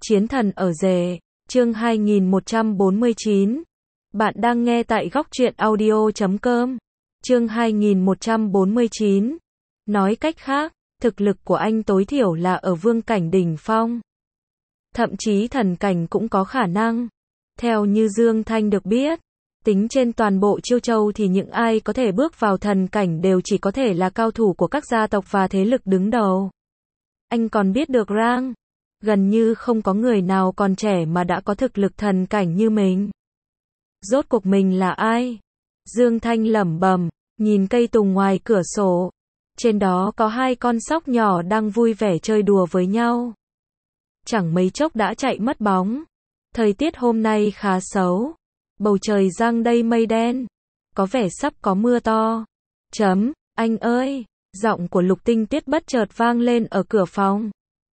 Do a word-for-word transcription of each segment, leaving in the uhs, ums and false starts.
Chiến thần ở rể, chương hai nghìn một trăm bốn mươi chín. Bạn đang nghe tại góc truyện audio chấm com. Chương hai nghìn một trăm bốn mươi chín. Nói cách khác, thực lực của anh tối thiểu là ở vương cảnh đỉnh phong. Thậm chí thần cảnh cũng có khả năng. Theo như Dương Thanh được biết, tính trên toàn bộ Chiêu Châu thì những ai có thể bước vào thần cảnh đều chỉ có thể là cao thủ của các gia tộc và thế lực đứng đầu. Anh còn biết được rằng, gần như không có người nào còn trẻ mà đã có thực lực thần cảnh như mình. Rốt cuộc mình là ai? Dương Thanh lẩm bẩm, nhìn cây tùng ngoài cửa sổ. Trên đó có hai con sóc nhỏ đang vui vẻ chơi đùa với nhau. Chẳng mấy chốc đã chạy mất bóng. Thời tiết hôm nay khá xấu. Bầu trời giăng đầy mây đen. Có vẻ sắp có mưa to. Chấm, anh ơi! Giọng của Lục Tinh Tuyết bất chợt vang lên ở cửa phòng.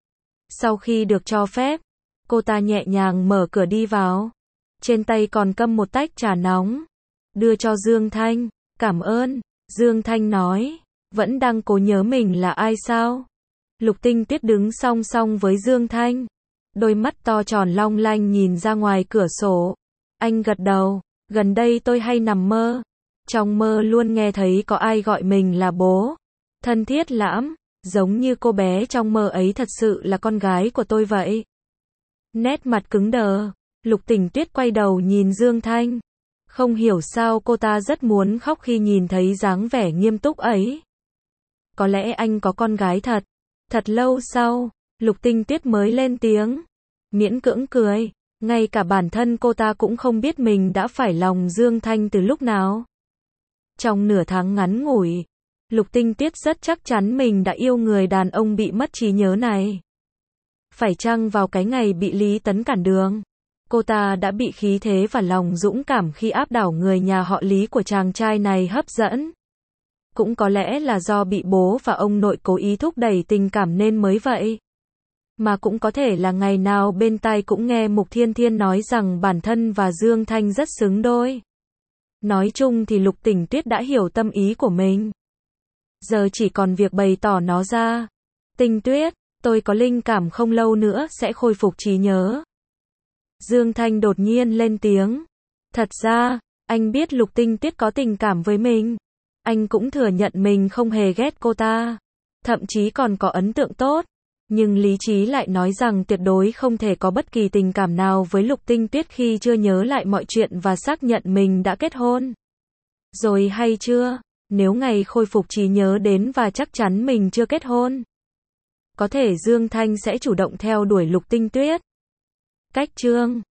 Sau khi được cho phép, cô ta nhẹ nhàng mở cửa đi vào. Trên tay còn cầm một tách trà nóng. Đưa cho Dương Thanh. Cảm ơn. Dương Thanh nói. Vẫn đang cố nhớ mình là ai sao? Lục Tinh Tuyết đứng song song với Dương Thanh. Đôi mắt to tròn long lanh nhìn ra ngoài cửa sổ. Anh gật đầu. Gần đây tôi hay nằm mơ. Trong mơ luôn nghe thấy có ai gọi mình là bố. Thân thiết lắm. Giống như cô bé trong mơ ấy thật sự là con gái của tôi vậy. Nét mặt cứng đờ. Lục Tình Tuyết quay đầu nhìn Dương Thanh. Không hiểu sao cô ta rất muốn khóc khi nhìn thấy dáng vẻ nghiêm túc ấy. Có lẽ anh có con gái thật. Thật lâu sau, Lục Tinh Tuyết mới lên tiếng. Miễn cưỡng cười. Ngay cả bản thân cô ta cũng không biết mình đã phải lòng Dương Thanh từ lúc nào. Trong nửa tháng ngắn ngủi, Lục Tinh Tuyết rất chắc chắn mình đã yêu người đàn ông bị mất trí nhớ này. Phải chăng vào cái ngày bị Lý Tấn cản đường, cô ta đã bị khí thế và lòng dũng cảm khi áp đảo người nhà họ Lý của chàng trai này hấp dẫn. Cũng có lẽ là do bị bố và ông nội cố ý thúc đẩy tình cảm nên mới vậy. Mà cũng có thể là ngày nào bên tai cũng nghe Mục Thiên Thiên nói rằng bản thân và Dương Thanh rất xứng đôi. Nói chung thì Lục Tình Tuyết đã hiểu tâm ý của mình. Giờ chỉ còn việc bày tỏ nó ra. Tinh Tuyết, tôi có linh cảm không lâu nữa sẽ khôi phục trí nhớ. Dương Thanh đột nhiên lên tiếng. Thật ra, anh biết Lục Tinh Tuyết có tình cảm với mình. Anh cũng thừa nhận mình không hề ghét cô ta. Thậm chí còn có ấn tượng tốt. Nhưng lý trí lại nói rằng tuyệt đối không thể có bất kỳ tình cảm nào với Lục Tinh Tuyết khi chưa nhớ lại mọi chuyện và xác nhận mình đã kết hôn. Rồi hay chưa? Nếu ngày khôi phục trí nhớ đến và chắc chắn mình chưa kết hôn, có thể Dương Thanh sẽ chủ động theo đuổi Lục Tinh Tuyết. Cách chương